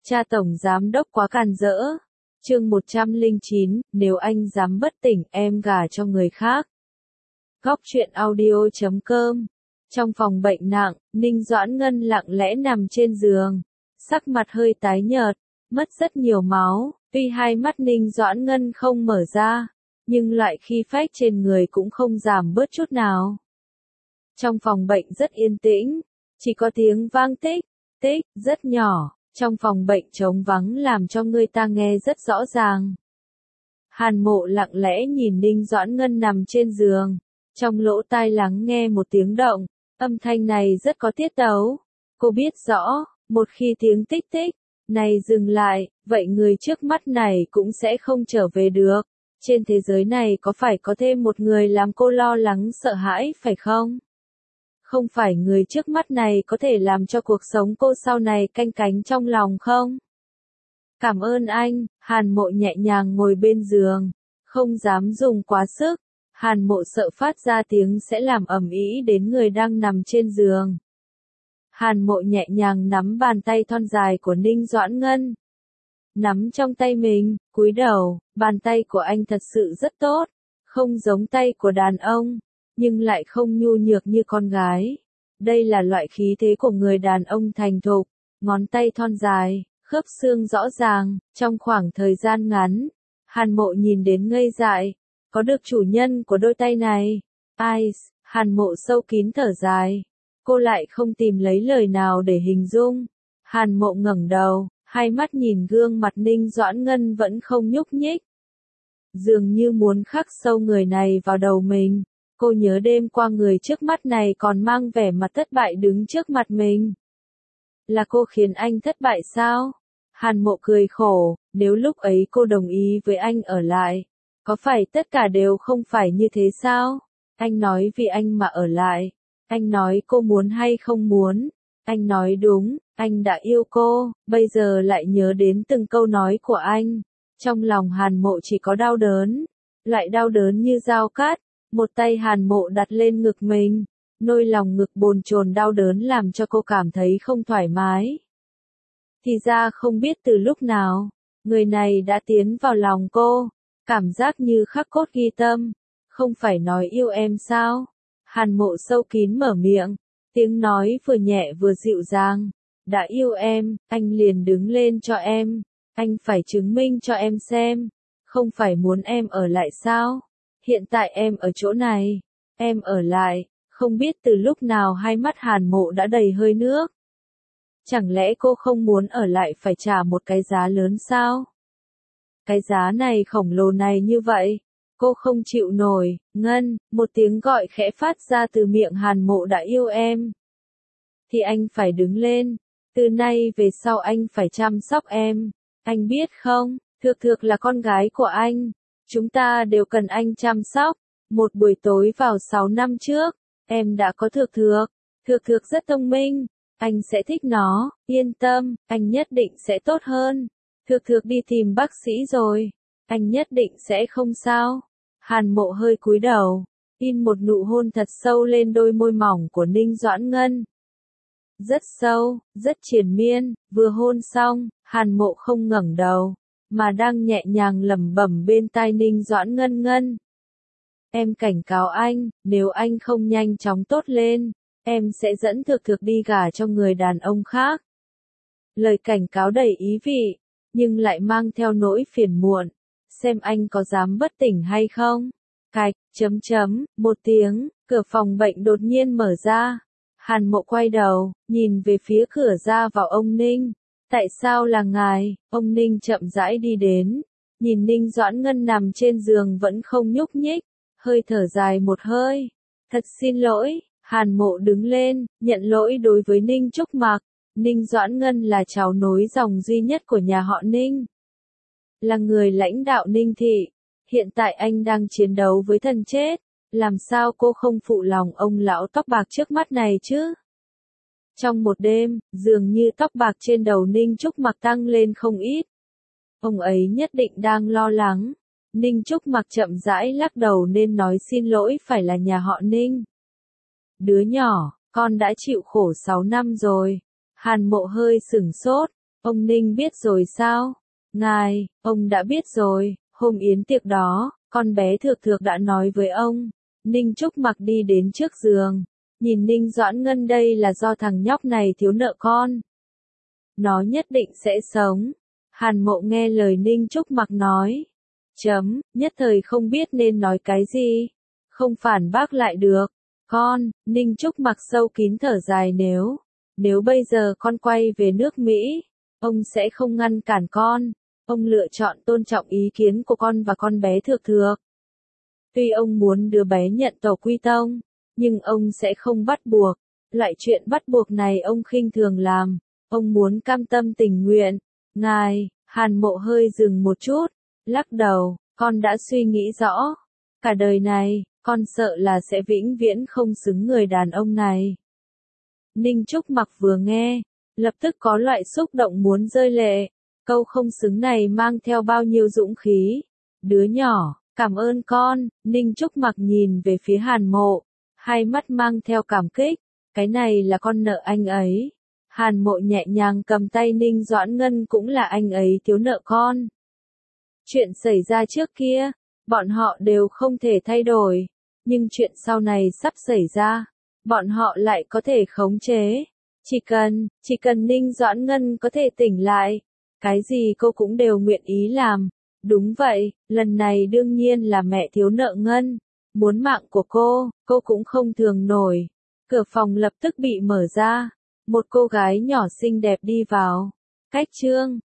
Cha tổng giám đốc quá càn rỡ. Chương 109, nếu anh dám bất tỉnh em gả cho người khác. Góc truyện audio.com. Trong phòng bệnh nặng, Ninh Doãn Ngân lặng lẽ nằm trên giường, sắc mặt hơi tái nhợt, mất rất nhiều máu, tuy hai mắt Ninh Doãn Ngân không mở ra, nhưng loại khí phách trên người cũng không giảm bớt chút nào. Trong phòng bệnh rất yên tĩnh, chỉ có tiếng vang tích, tích, rất nhỏ, trong phòng bệnh trống vắng làm cho người ta nghe rất rõ ràng. Hàn Mộ lặng lẽ nhìn Ninh Doãn Ngân nằm trên giường, trong lỗ tai lắng nghe một tiếng động, âm thanh này rất có tiết tấu. Cô biết rõ, một khi tiếng tích tích này dừng lại, vậy người trước mắt này cũng sẽ không trở về được. Trên thế giới này có phải có thêm một người làm cô lo lắng sợ hãi phải không? Không phải người trước mắt này có thể làm cho cuộc sống cô sau này canh cánh trong lòng không? Cảm ơn anh, Hàn Mộ nhẹ nhàng ngồi bên giường, không dám dùng quá sức. Hàn Mộ sợ phát ra tiếng sẽ làm ầm ĩ đến người đang nằm trên giường. Hàn Mộ nhẹ nhàng nắm bàn tay thon dài của Ninh Doãn Ngân. Nắm trong tay mình, cúi đầu, bàn tay của anh thật sự rất tốt, không giống tay của đàn ông, nhưng lại không nhu nhược như con gái. Đây là loại khí thế của người đàn ông thành thục, ngón tay thon dài, khớp xương rõ ràng, trong khoảng thời gian ngắn. Hàn Mộ nhìn đến ngây dại, có được chủ nhân của đôi tay này. Ai, Hàn Mộ sâu kín thở dài, cô lại không tìm lấy lời nào để hình dung. Hàn Mộ ngẩng đầu, hai mắt nhìn gương mặt Ninh Doãn Ngân vẫn không nhúc nhích. Dường như muốn khắc sâu người này vào đầu mình. Cô nhớ đêm qua người trước mắt này còn mang vẻ mặt thất bại đứng trước mặt mình. Là cô khiến anh thất bại sao? Hàn Mộ cười khổ, nếu lúc ấy cô đồng ý với anh ở lại, có phải tất cả đều không phải như thế sao? Anh nói vì anh mà ở lại. Anh nói cô muốn hay không muốn. Anh nói đúng, anh đã yêu cô, bây giờ lại nhớ đến từng câu nói của anh. Trong lòng Hàn Mộ chỉ có đau đớn, lại đau đớn như dao cắt. Một tay Hàn Mộ đặt lên ngực mình, nôi lòng ngực bồn chồn đau đớn làm cho cô cảm thấy không thoải mái. Thì ra không biết từ lúc nào, người này đã tiến vào lòng cô, cảm giác như khắc cốt ghi tâm. Không phải nói yêu em sao? Hàn Mộ sâu kín mở miệng, tiếng nói vừa nhẹ vừa dịu dàng. Đã yêu em, anh liền đứng lên cho em, anh phải chứng minh cho em xem, không phải muốn em ở lại sao? Hiện tại em ở chỗ này, em ở lại. Không biết từ lúc nào hai mắt Hàn Mộ đã đầy hơi nước. Chẳng lẽ cô không muốn ở lại phải trả một cái giá lớn sao? Cái giá này khổng lồ này như vậy, cô không chịu nổi. Ngân, một tiếng gọi khẽ phát ra từ miệng Hàn Mộ, đã yêu em. Thì anh phải đứng lên, từ nay về sau anh phải chăm sóc em, anh biết không, Thược Thược là con gái của anh. Chúng ta đều cần anh chăm sóc. Một buổi tối vào 6 năm trước, em đã có Thược Thược. Thược Thược rất thông minh, anh sẽ thích nó, yên tâm, anh nhất định sẽ tốt hơn. Thược Thược đi tìm bác sĩ rồi, anh nhất định sẽ không sao. Hàn Mộ hơi cúi đầu, in một nụ hôn thật sâu lên đôi môi mỏng của Ninh Doãn Ngân. Rất sâu, rất triền miên, vừa hôn xong, Hàn Mộ không ngẩng đầu, mà đang nhẹ nhàng lẩm bẩm bên tai Ninh Doãn Ngân. Ngân, em cảnh cáo anh, nếu anh không nhanh chóng tốt lên, em sẽ dẫn Thược Thược đi gả cho người đàn ông khác. Lời cảnh cáo đầy ý vị, nhưng lại mang theo nỗi phiền muộn. Xem anh có dám bất tỉnh hay không? Cạch, một tiếng, cửa phòng bệnh đột nhiên mở ra. Hàn Mộ quay đầu, nhìn về phía cửa ra vào. Ông Ninh. Tại sao là ngài? Ông Ninh chậm rãi đi đến, nhìn Ninh Doãn Ngân nằm trên giường vẫn không nhúc nhích, hơi thở dài một hơi. Thật xin lỗi. Hàn Mộ đứng lên, nhận lỗi đối với Ninh Trúc Mặc. Ninh Doãn Ngân là cháu nối dòng duy nhất của nhà họ Ninh, là người lãnh đạo Ninh thị. Hiện tại anh đang chiến đấu với thần chết, làm sao cô không phụ lòng ông lão tóc bạc trước mắt này chứ? Trong một đêm, dường như tóc bạc trên đầu Ninh Trúc Mặc tăng lên không ít. Ông ấy nhất định đang lo lắng. Ninh Trúc Mặc chậm rãi lắc đầu, nên nói xin lỗi phải là nhà họ Ninh. Đứa nhỏ, con đã chịu khổ 6 năm rồi. Hàn Mộ hơi sửng sốt, Ông Ninh biết rồi sao? Ngài, ông đã biết rồi, hôm yến tiệc đó, con bé Thược Thược đã nói với ông. Ninh Trúc Mặc đi đến trước giường, nhìn Ninh Doãn Ngân, đây là do thằng nhóc này thiếu nợ con. Nó nhất định sẽ sống. Hàn Mộ nghe lời Ninh Trúc Mặc nói. Nhất thời không biết nên nói cái gì. Không phản bác lại được. Con, Ninh Trúc Mặc sâu kín thở dài, nếu bây giờ con quay về nước Mỹ, ông sẽ không ngăn cản con. Ông lựa chọn tôn trọng ý kiến của con và con bé Thược Thược. Tuy ông muốn đứa bé nhận tổ quy tông, nhưng ông sẽ không bắt buộc. Loại chuyện bắt buộc này ông khinh thường làm. Ông muốn cam tâm tình nguyện. Ngài, Hàn Mộ hơi dừng một chút, lắc đầu, con đã suy nghĩ rõ. Cả đời này, con sợ là sẽ vĩnh viễn không xứng người đàn ông này. Ninh Trúc Mặc vừa nghe, lập tức có loại xúc động muốn rơi lệ. Câu không xứng này mang theo bao nhiêu dũng khí. Đứa nhỏ, cảm ơn con. Ninh Trúc Mặc nhìn về phía Hàn Mộ, hai mắt mang theo cảm kích. Cái này là con nợ anh ấy. Hàn Mộ nhẹ nhàng cầm tay Ninh Doãn Ngân, cũng là anh ấy thiếu nợ con. Chuyện xảy ra trước kia, bọn họ đều không thể thay đổi. Nhưng chuyện sau này sắp xảy ra, bọn họ lại có thể khống chế. Chỉ cần Ninh Doãn Ngân có thể tỉnh lại, cái gì cô cũng đều nguyện ý làm. Đúng vậy, lần này đương nhiên là mẹ thiếu nợ Ngân. Muốn mạng của cô cũng không thường nổi. Cửa phòng lập tức bị mở ra. Một cô gái nhỏ xinh đẹp đi vào. Cách chương